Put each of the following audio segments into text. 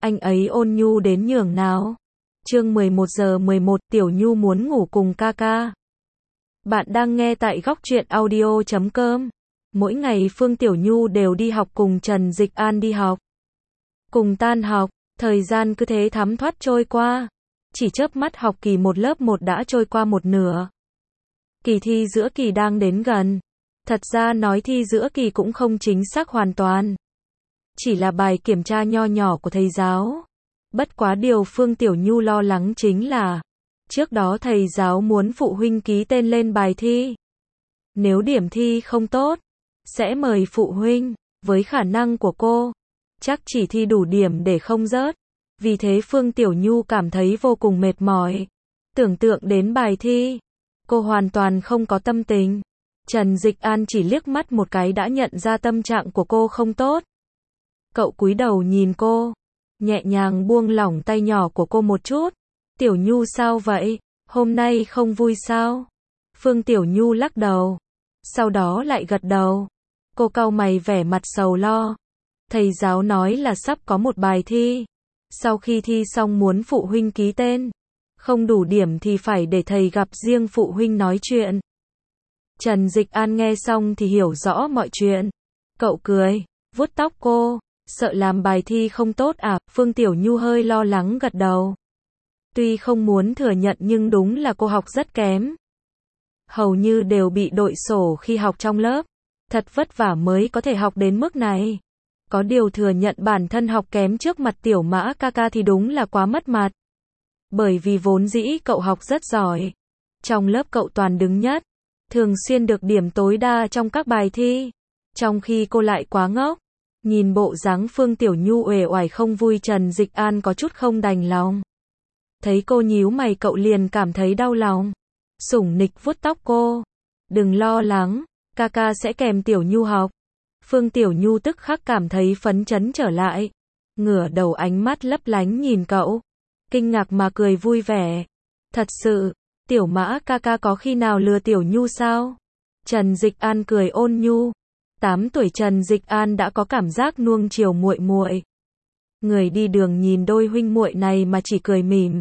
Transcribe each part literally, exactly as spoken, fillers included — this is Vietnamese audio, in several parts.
anh ấy ôn nhu đến nhường nào. Chương mười một giờ mười một, Tiểu Nhu muốn ngủ cùng ca ca. Bạn đang nghe tại góc truyện audio chấm com. Mỗi ngày Phương Tiểu Nhu đều đi học cùng Trần Dịch An đi học. Cùng tan học, thời gian cứ thế thấm thoát trôi qua. Chỉ chớp mắt học kỳ một lớp một đã trôi qua một nửa. Kỳ thi giữa kỳ đang đến gần. Thật ra nói thi giữa kỳ cũng không chính xác hoàn toàn. Chỉ là bài kiểm tra nho nhỏ của thầy giáo. Bất quá điều Phương Tiểu Nhu lo lắng chính là, trước đó thầy giáo muốn phụ huynh ký tên lên bài thi. Nếu điểm thi không tốt, sẽ mời phụ huynh, với khả năng của cô, chắc chỉ thi đủ điểm để không rớt. Vì thế Phương Tiểu Nhu cảm thấy vô cùng mệt mỏi. Tưởng tượng đến bài thi, cô hoàn toàn không có tâm tình. Trần Dịch An chỉ liếc mắt một cái đã nhận ra tâm trạng của cô không tốt. Cậu cúi đầu nhìn cô, nhẹ nhàng buông lỏng tay nhỏ của cô một chút. Tiểu Nhu sao vậy? Hôm nay không vui sao? Phương Tiểu Nhu lắc đầu, sau đó lại gật đầu. Cô cau mày vẻ mặt sầu lo. Thầy giáo nói là sắp có một bài thi. Sau khi thi xong muốn phụ huynh ký tên. Không đủ điểm thì phải để thầy gặp riêng phụ huynh nói chuyện. Trần Dịch An nghe xong thì hiểu rõ mọi chuyện. Cậu cười, vuốt tóc cô. Sợ làm bài thi không tốt à? Phương Tiểu Nhu hơi lo lắng gật đầu. Tuy không muốn thừa nhận nhưng đúng là cô học rất kém. Hầu như đều bị đội sổ khi học trong lớp. Thật vất vả mới có thể học đến mức này. Có điều thừa nhận bản thân học kém trước mặt Tiểu Mã ca ca thì đúng là quá mất mặt. Bởi vì vốn dĩ cậu học rất giỏi. Trong lớp cậu toàn đứng nhất. Thường xuyên được điểm tối đa trong các bài thi. Trong khi cô lại quá ngốc. Nhìn bộ dáng Phương Tiểu Nhu uể oải không vui, Trần Dịch An có chút không đành lòng. Thấy cô nhíu mày cậu liền cảm thấy đau lòng. Sủng nịch vuốt tóc cô. Đừng lo lắng, ca ca sẽ kèm Tiểu Nhu học. Phương Tiểu Nhu tức khắc cảm thấy phấn chấn trở lại. Ngửa đầu ánh mắt lấp lánh nhìn cậu. Kinh ngạc mà cười vui vẻ. Thật sự, Tiểu Mã ca ca có khi nào lừa Tiểu Nhu sao? Trần Dịch An cười ôn nhu. Tám tuổi Trần Dịch An đã có cảm giác nuông chiều muội muội. Người đi đường nhìn đôi huynh muội này mà chỉ cười mỉm.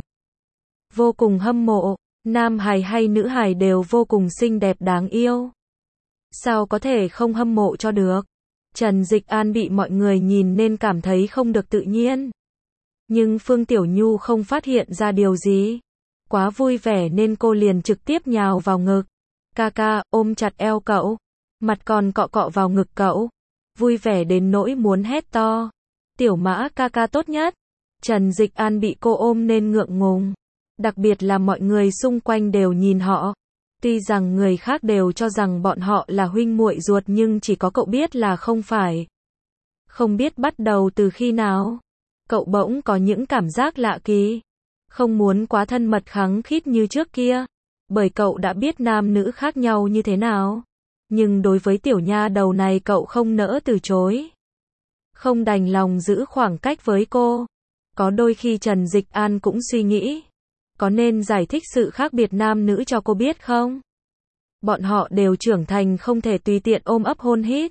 Vô cùng hâm mộ, nam hài hay nữ hài đều vô cùng xinh đẹp đáng yêu. Sao có thể không hâm mộ cho được? Trần Dịch An bị mọi người nhìn nên cảm thấy không được tự nhiên. Nhưng Phương Tiểu Nhu không phát hiện ra điều gì. Quá vui vẻ nên cô liền trực tiếp nhào vào ngực. Ca ca, ôm chặt eo cậu. Mặt còn cọ cọ vào ngực cậu. Vui vẻ đến nỗi muốn hét to. Tiểu Mã ca ca tốt nhất. Trần Dịch An bị cô ôm nên ngượng ngùng. Đặc biệt là mọi người xung quanh đều nhìn họ. Tuy rằng người khác đều cho rằng bọn họ là huynh muội ruột nhưng chỉ có cậu biết là không phải. Không biết bắt đầu từ khi nào, cậu bỗng có những cảm giác lạ kỳ. Không muốn quá thân mật khăng khít như trước kia. Bởi cậu đã biết nam nữ khác nhau như thế nào. Nhưng đối với tiểu nha đầu này cậu không nỡ từ chối. Không đành lòng giữ khoảng cách với cô. Có đôi khi Trần Dịch An cũng suy nghĩ. Có nên giải thích sự khác biệt nam nữ cho cô biết không? Bọn họ đều trưởng thành không thể tùy tiện ôm ấp hôn hít.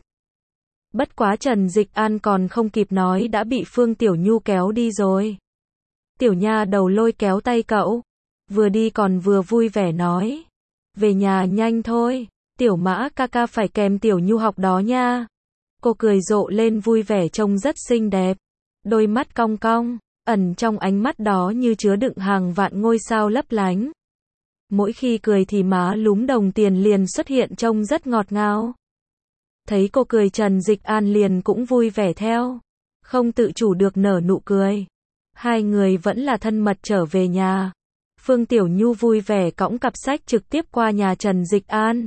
Bất quá Trần Dịch An còn không kịp nói đã bị Phương Tiểu Nhu kéo đi rồi. Tiểu nha đầu lôi kéo tay cậu. Vừa đi còn vừa vui vẻ nói. Về nhà nhanh thôi. Tiểu Mã ca ca phải kèm Tiểu Nhu học đó nha. Cô cười rộ lên vui vẻ trông rất xinh đẹp. Đôi mắt cong cong, ẩn trong ánh mắt đó như chứa đựng hàng vạn ngôi sao lấp lánh. Mỗi khi cười thì má lúm đồng tiền liền xuất hiện trông rất ngọt ngào. Thấy cô cười Trần Dịch An liền cũng vui vẻ theo. Không tự chủ được nở nụ cười. Hai người vẫn là thân mật trở về nhà. Phương Tiểu Nhu vui vẻ cõng cặp sách trực tiếp qua nhà Trần Dịch An.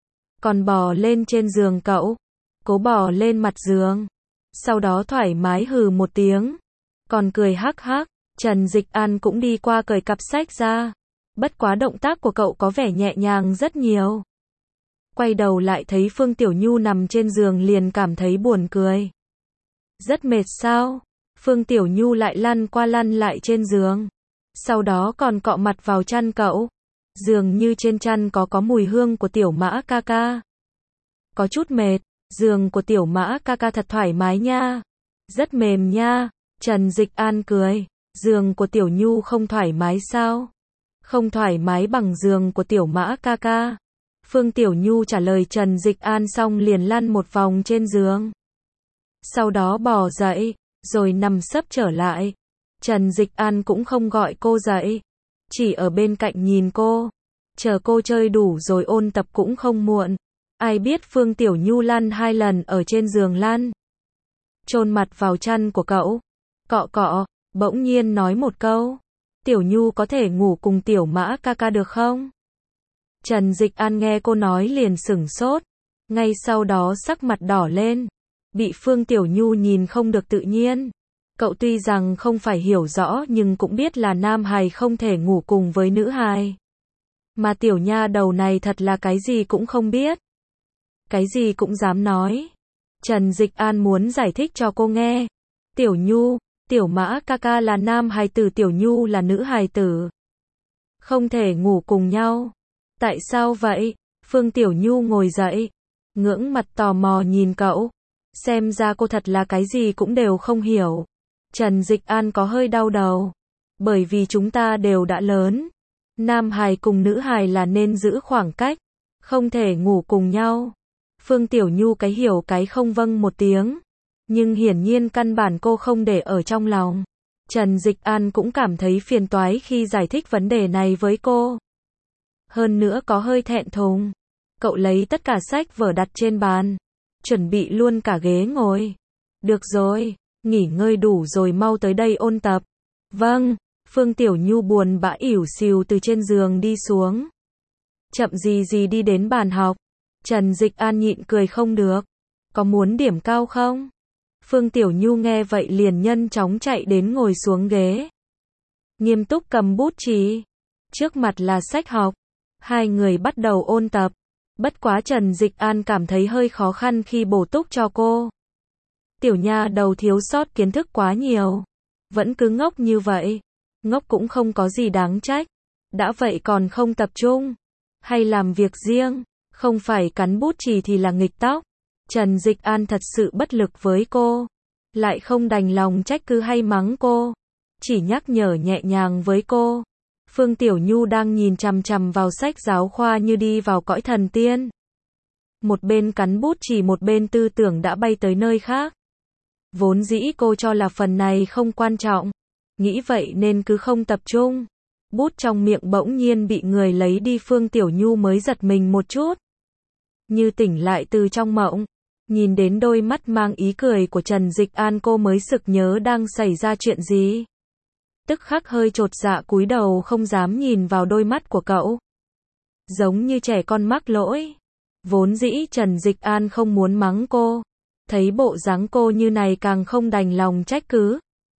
Còn bò lên trên giường cậu. Cố bò lên mặt giường. Sau đó thoải mái hừ một tiếng. Còn cười hắc hắc. Trần Dịch An cũng đi qua cởi cặp sách ra. Bất quá động tác của cậu có vẻ nhẹ nhàng rất nhiều. Quay đầu lại thấy Phương Tiểu Nhu nằm trên giường liền cảm thấy buồn cười. Rất mệt sao? Phương Tiểu Nhu lại lăn qua lăn lại trên giường. Sau đó còn cọ mặt vào chăn cậu. Dường như trên chăn có có mùi hương của Tiểu Mã ca ca. Có chút mệt. Giường của Tiểu Mã ca ca thật thoải mái nha. Rất mềm nha. Trần Dịch An cười. Giường của Tiểu Nhu không thoải mái sao? Không thoải mái bằng giường của Tiểu Mã ca ca. Phương Tiểu Nhu trả lời Trần Dịch An xong liền lăn một vòng trên giường. Sau đó bò dậy, rồi nằm sấp trở lại. Trần Dịch An cũng không gọi cô dậy, chỉ ở bên cạnh nhìn cô. Chờ cô chơi đủ rồi ôn tập cũng không muộn. Ai biết Phương Tiểu Nhu lăn hai lần ở trên giường lăn. Chôn mặt vào chăn của cậu. Cọ cọ, bỗng nhiên nói một câu. Tiểu Nhu có thể ngủ cùng Tiểu Mã ca ca được không? Trần Dịch An nghe cô nói liền sửng sốt. Ngay sau đó sắc mặt đỏ lên. Bị Phương Tiểu Nhu nhìn không được tự nhiên. Cậu tuy rằng không phải hiểu rõ nhưng cũng biết là nam hài không thể ngủ cùng với nữ hài. Mà tiểu nha đầu này thật là cái gì cũng không biết. Cái gì cũng dám nói. Trần Dịch An muốn giải thích cho cô nghe. Tiểu Nhu, Tiểu Mã ca ca là nam hài tử, Tiểu Nhu là nữ hài tử. Không thể ngủ cùng nhau. Tại sao vậy? Phương Tiểu Nhu ngồi dậy, ngưỡng mặt tò mò nhìn cậu. Xem ra cô thật là cái gì cũng đều không hiểu. Trần Dịch An có hơi đau đầu. Bởi vì chúng ta đều đã lớn. Nam hài cùng nữ hài là nên giữ khoảng cách. Không thể ngủ cùng nhau. Phương Tiểu Nhu cái hiểu cái không vâng một tiếng. Nhưng hiển nhiên căn bản cô không để ở trong lòng. Trần Dịch An cũng cảm thấy phiền toái khi giải thích vấn đề này với cô. Hơn nữa có hơi thẹn thùng. Cậu lấy tất cả sách vở đặt trên bàn. Chuẩn bị luôn cả ghế ngồi. Được rồi, nghỉ ngơi đủ rồi mau tới đây ôn tập. Vâng, Phương Tiểu Nhu buồn bã ỉu xìu từ trên giường đi xuống. Chậm gì gì đi đến bàn học. Trần Dịch An nhịn cười không được. Có muốn điểm cao không? Phương Tiểu Nhu nghe vậy liền nhanh chóng chạy đến ngồi xuống ghế. Nghiêm túc cầm bút chì. Trước mặt là sách học. Hai người bắt đầu ôn tập. Bất quá Trần Dịch An cảm thấy hơi khó khăn khi bổ túc cho cô. Tiểu nha đầu thiếu sót kiến thức quá nhiều. Vẫn cứ ngốc như vậy. Ngốc cũng không có gì đáng trách. Đã vậy còn không tập trung. Hay làm việc riêng. Không phải cắn bút chì thì là nghịch tóc. Trần Dịch An thật sự bất lực với cô. Lại không đành lòng trách cứ hay mắng cô. Chỉ nhắc nhở nhẹ nhàng với cô. Phương Tiểu Nhu đang nhìn chằm chằm vào sách giáo khoa như đi vào cõi thần tiên. Một bên cắn bút chì một bên tư tưởng đã bay tới nơi khác. Vốn dĩ cô cho là phần này không quan trọng. Nghĩ vậy nên cứ không tập trung. Bút trong miệng bỗng nhiên bị người lấy đi, Phương Tiểu Nhu mới giật mình một chút. Như tỉnh lại từ trong mộng. Nhìn đến đôi mắt mang ý cười của Trần Dịch An cô mới sực nhớ đang xảy ra chuyện gì. Tức khắc hơi chột dạ cúi đầu không dám nhìn vào đôi mắt của cậu. Giống như trẻ con mắc lỗi. Vốn dĩ Trần Dịch An không muốn mắng cô. Thấy bộ dáng cô như này càng không đành lòng trách cứ.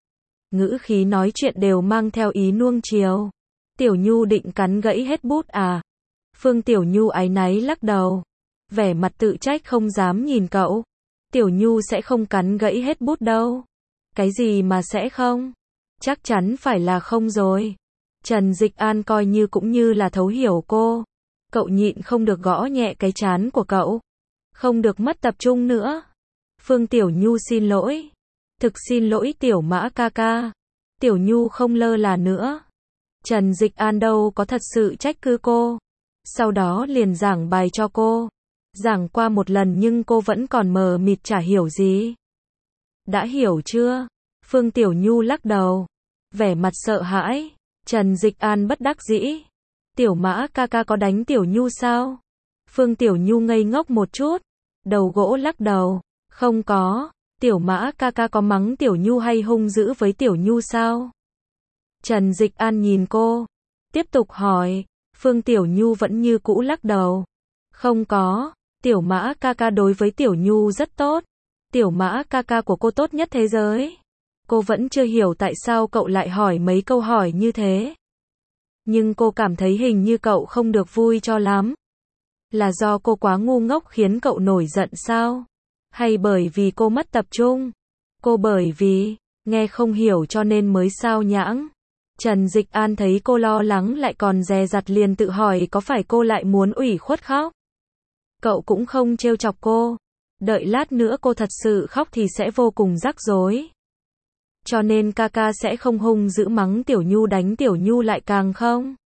Ngữ khí nói chuyện đều mang theo ý nuông chiều. Tiểu Nhu định cắn gãy hết bút à? Phương Tiểu Nhu áy náy lắc đầu. Vẻ mặt tự trách không dám nhìn cậu. Tiểu Nhu sẽ không cắn gãy hết bút đâu. Cái gì mà sẽ không? Chắc chắn phải là không rồi. Trần Dịch An coi như cũng như là thấu hiểu cô. Cậu nhịn không được gõ nhẹ cái trán của cậu. Không được mất tập trung nữa. Phương Tiểu Nhu xin lỗi. Thực xin lỗi Tiểu Mã ca ca. Tiểu Nhu không lơ là nữa. Trần Dịch An đâu có thật sự trách cứ cô. Sau đó liền giảng bài cho cô. Giảng qua một lần nhưng cô vẫn còn mờ mịt chả hiểu gì. Đã hiểu chưa? Phương Tiểu Nhu lắc đầu. Vẻ mặt sợ hãi. Trần Dịch An bất đắc dĩ. Tiểu Mã ca ca có đánh Tiểu Nhu sao? Phương Tiểu Nhu ngây ngốc một chút. Đầu gỗ lắc đầu. Không có. Tiểu Mã ca ca có mắng Tiểu Nhu hay hung dữ với Tiểu Nhu sao? Trần Dịch An nhìn cô. Tiếp tục hỏi. Phương Tiểu Nhu vẫn như cũ lắc đầu. Không có. Tiểu Mã ca ca đối với Tiểu Nhu rất tốt. Tiểu Mã ca ca của cô tốt nhất thế giới. Cô vẫn chưa hiểu tại sao cậu lại hỏi mấy câu hỏi như thế. Nhưng cô cảm thấy hình như cậu không được vui cho lắm. Là do cô quá ngu ngốc khiến cậu nổi giận sao? Hay bởi vì cô mất tập trung? Cô bởi vì nghe không hiểu cho nên mới sao nhãng. Trần Dịch An thấy cô lo lắng lại còn dè dặt liền tự hỏi có phải cô lại muốn ủy khuất khóc. Cậu cũng không trêu chọc cô. Đợi lát nữa cô thật sự khóc thì sẽ vô cùng rắc rối. cho nên ca ca sẽ không hung dữ mắng Tiểu Nhu, đánh Tiểu Nhu lại càng không.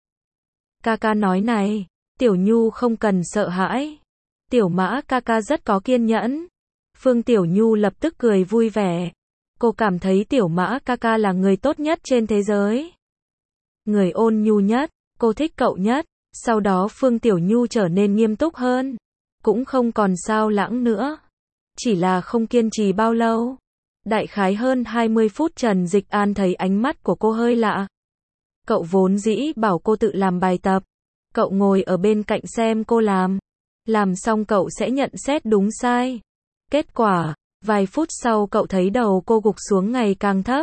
Ca ca nói này, Tiểu Nhu không cần sợ hãi. Tiểu Mã ca ca rất có kiên nhẫn. Phương Tiểu Nhu lập tức cười vui vẻ. Cô cảm thấy Tiểu Mã ca ca là người tốt nhất trên thế giới. Người ôn nhu nhất, cô thích cậu nhất. Sau đó Phương Tiểu Nhu trở nên nghiêm túc hơn. Cũng không còn sao lãng nữa. Chỉ là không kiên trì bao lâu. Đại khái hơn hai mươi phút Trần Dịch An thấy ánh mắt của cô hơi lạ. Cậu vốn dĩ bảo cô tự làm bài tập. Cậu ngồi ở bên cạnh xem cô làm. Làm xong cậu sẽ nhận xét đúng sai. Kết quả, vài phút sau cậu thấy đầu cô gục xuống ngày càng thấp.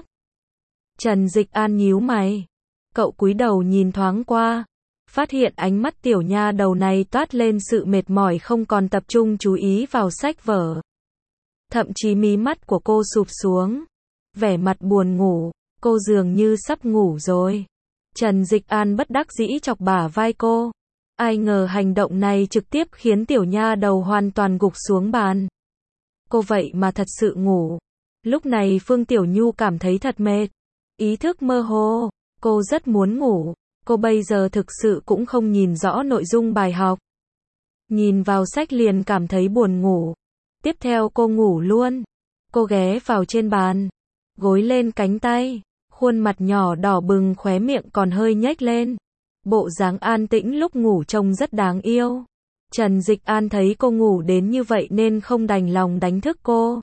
Trần Dịch An nhíu mày. Cậu cúi đầu nhìn thoáng qua. Phát hiện ánh mắt tiểu nha đầu này toát lên sự mệt mỏi, không còn tập trung chú ý vào sách vở. Thậm chí mí mắt của cô sụp xuống. Vẻ mặt buồn ngủ, cô dường như sắp ngủ rồi. Trần Dịch An bất đắc dĩ chọc bả vai cô. Ai ngờ hành động này trực tiếp khiến tiểu nha đầu hoàn toàn gục xuống bàn. Cô vậy mà thật sự ngủ. Lúc này Phương Tiểu Nhu cảm thấy thật mệt. Ý thức mơ hồ. Cô rất muốn ngủ. Cô bây giờ thực sự cũng không nhìn rõ nội dung bài học. Nhìn vào sách liền cảm thấy buồn ngủ. Tiếp theo cô ngủ luôn. Cô ghé vào trên bàn. Gối lên cánh tay. Khuôn mặt nhỏ đỏ bừng, khóe miệng còn hơi nhếch lên. Bộ dáng an tĩnh lúc ngủ trông rất đáng yêu. Trần Dịch An thấy cô ngủ đến như vậy nên không đành lòng đánh thức cô.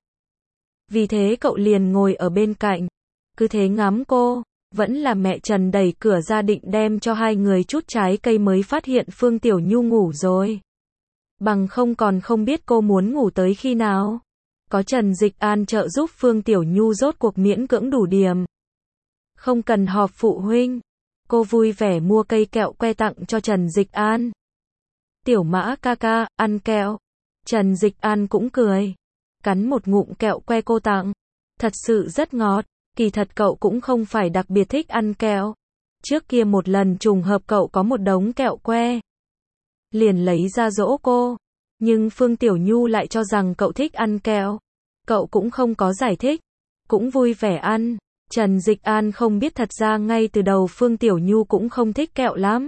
Vì thế cậu liền ngồi ở bên cạnh. Cứ thế ngắm cô. Vẫn là mẹ Trần đẩy cửa ra định đem cho hai người chút trái cây mới phát hiện Phương Tiểu Nhu ngủ rồi. Bằng không còn không biết cô muốn ngủ tới khi nào. Có Trần Dịch An trợ giúp Phương Tiểu Nhu rốt cuộc miễn cưỡng đủ điểm. Không cần họp phụ huynh. Cô vui vẻ mua cây kẹo que tặng cho Trần Dịch An. Tiểu Mã ca ca, ăn kẹo. Trần Dịch An cũng cười. Cắn một ngụm kẹo que cô tặng. Thật sự rất ngọt. Kỳ thật cậu cũng không phải đặc biệt thích ăn kẹo. Trước kia một lần trùng hợp cậu có một đống kẹo que. Liền lấy ra dỗ cô. Nhưng Phương Tiểu Nhu lại cho rằng cậu thích ăn kẹo. Cậu cũng không có giải thích. Cũng vui vẻ ăn. Trần Dịch An không biết thật ra ngay từ đầu Phương Tiểu Nhu cũng không thích kẹo lắm.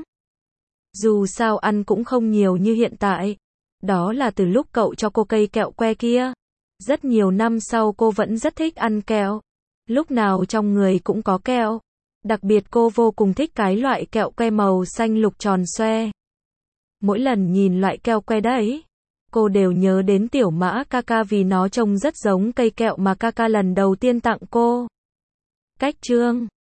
Dù sao ăn cũng không nhiều như hiện tại. Đó là từ lúc cậu cho cô cây kẹo que kia. Rất nhiều năm sau cô vẫn rất thích ăn kẹo. Lúc nào trong người cũng có kẹo. Đặc biệt cô vô cùng thích cái loại kẹo que màu xanh lục tròn xoe. Mỗi lần nhìn loại kẹo que đấy, cô đều nhớ đến Tiểu Mã ca ca vì nó trông rất giống cây kẹo mà ca ca lần đầu tiên tặng cô. Cách chương